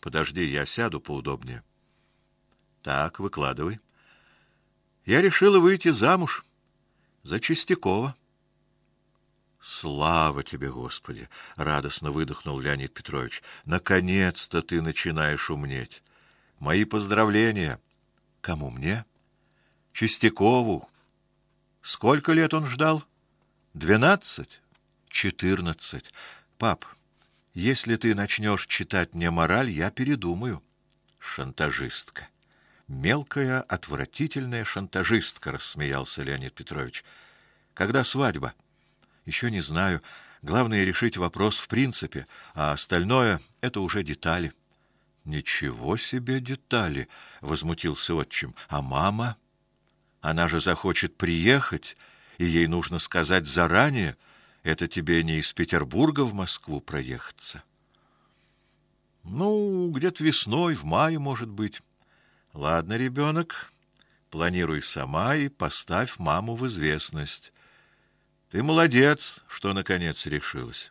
подожди, я сяду поудобнее. Так, выкладывай. Я решила выйти замуж за Чистякова. Слава тебе, Господи, радостно выдохнул Леонид Петрович. Наконец-то ты начинаешь умнеть. Мои поздравления. Кому мне? Чистякову. Сколько лет он ждал? 12? 14. Пап, если ты начнешь читать мне мораль, я передумаю. Шантажистка. Мелкая, отвратительная шантажистка, рассмеялся Леонид Петрович. Когда свадьба? Еще не знаю. Главное решить вопрос в принципе, а остальное это уже детали. Ничего себе детали, возмутился отчим. А мама? Она же захочет приехать, и ей нужно сказать заранее. Это тебе не из Петербурга в Москву проехаться. Ну, где-то весной, в мае, может быть. Ладно, ребенок, планируй сама и поставь маму в известность. Ты молодец, что наконец решилась.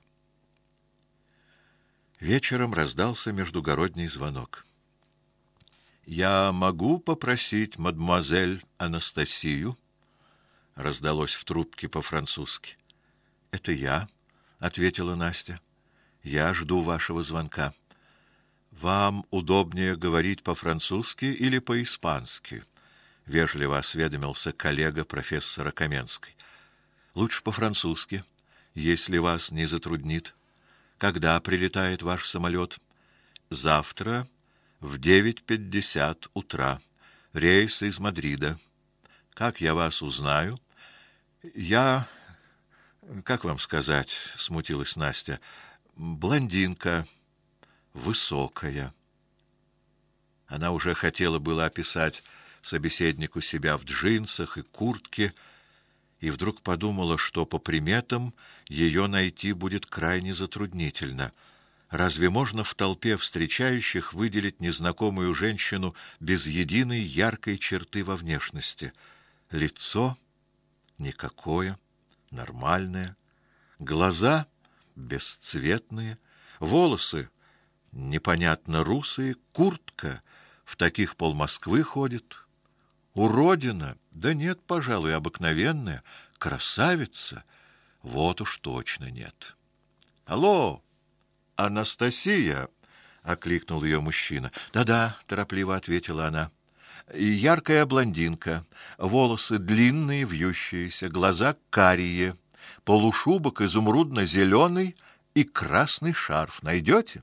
Вечером раздался междугородний звонок. Я могу попросить мадемуазель Анастасию? Раздалось в трубке по-французски. Это я, ответила Настя. Я жду вашего звонка. Вам удобнее говорить по-французски или по-испански? Вежливо осведомился коллега профессора Каменской. Лучше по-французски, если вас не затруднит. Когда прилетает ваш самолет? Завтра в 9:50 утра. Рейс из Мадрида. Как я вас узнаю? Я, как вам сказать, смутилась Настя. Блондинка, высокая. Она уже хотела было описать собеседнику себя в джинсах и куртке, и вдруг подумала, что по приметам ее найти будет крайне затруднительно. Разве можно в толпе встречающих выделить незнакомую женщину без единой яркой черты во внешности? Лицо никакое, нормальное, глаза бесцветные, волосы непонятно русые, куртка в таких пол-Москвы ходит. Уродина, да нет, пожалуй, обыкновенная, красавица, вот уж точно нет. Алло, Анастасия, окликнул ее мужчина. Да-да, торопливо ответила она. И яркая блондинка, волосы длинные, вьющиеся, глаза карие, полушубок изумрудно-зеленый и красный шарф. Найдете?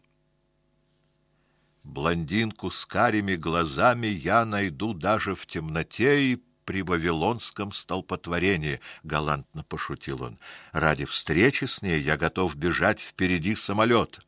Блондинку с карими глазами я найду даже в темноте и при вавилонском столпотворении, галантно пошутил он. Ради встречи с ней я готов бежать впереди самолета.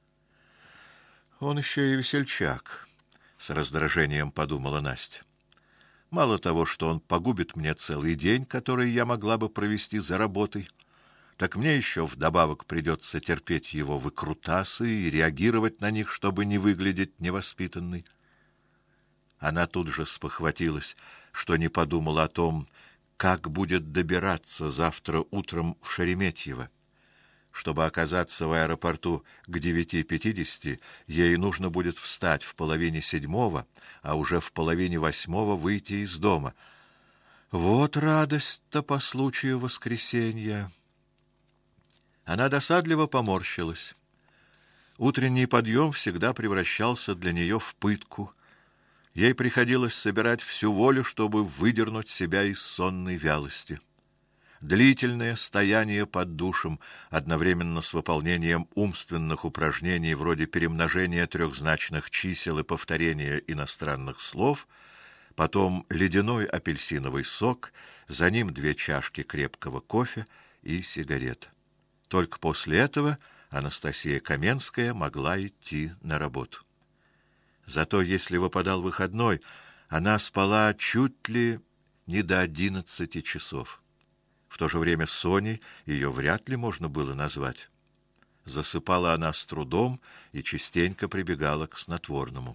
Он еще и весельчак, с раздражением подумала Настя. Мало того, что он погубит мне целый день, который я могла бы провести за работой, так мне еще вдобавок придется терпеть его выкрутасы и реагировать на них, чтобы не выглядеть невоспитанной. Она тут же спохватилась, что не подумала о том, как будет добираться завтра утром в Шереметьево. Чтобы оказаться в аэропорту к 9:50, ей нужно будет встать в 6:30, а уже в 7:30 выйти из дома. Вот радость-то по случаю воскресенья. Она досадливо поморщилась. Утренний подъем всегда превращался для нее в пытку. Ей приходилось собирать всю волю, чтобы выдернуть себя из сонной вялости. Длительное стояние под душем, одновременно с выполнением умственных упражнений вроде перемножения трехзначных чисел и повторения иностранных слов, потом ледяной апельсиновый сок, за ним 2 чашки крепкого кофе и сигарет. Только после этого Анастасия Каменская могла идти на работу. Зато если выпадал выходной, она спала чуть ли не до 11 часов. В то же время Соней ее вряд ли можно было назвать. Засыпала она с трудом и частенько прибегала к снотворному.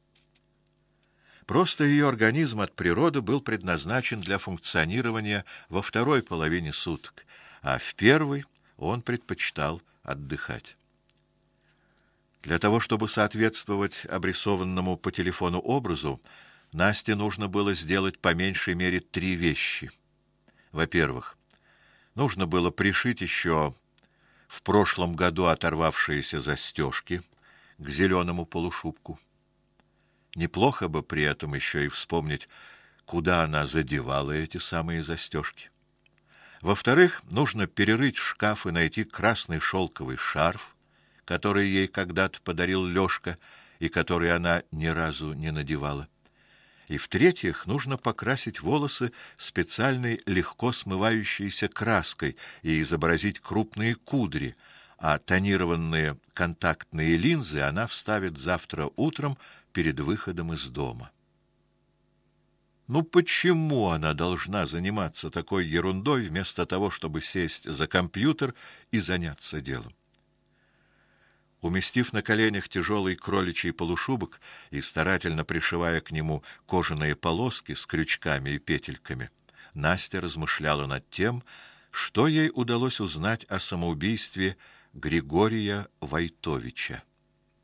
Просто ее организм от природы был предназначен для функционирования во второй половине суток, а в первой он предпочитал отдыхать. Для того, чтобы соответствовать обрисованному по телефону образу, Насте нужно было сделать по меньшей мере 3 вещи. Во-первых, нужно было пришить еще в прошлом году оторвавшиеся застежки к зеленому полушубку. Неплохо бы при этом еще и вспомнить, куда она задевала эти самые застежки. Во-вторых, нужно перерыть шкаф и найти красный шелковый шарф, который ей когда-то подарил Лёшка и который она ни разу не надевала. И в-третьих, нужно покрасить волосы специальной легко смывающейся краской и изобразить крупные кудри, а тонированные контактные линзы она вставит завтра утром перед выходом из дома. Ну почему она должна заниматься такой ерундой вместо того, чтобы сесть за компьютер и заняться делом? Уместив на коленях тяжелый кроличий полушубок и старательно пришивая к нему кожаные полоски с крючками и петельками, Настя размышляла над тем, что ей удалось узнать о самоубийстве Григория Войтовича.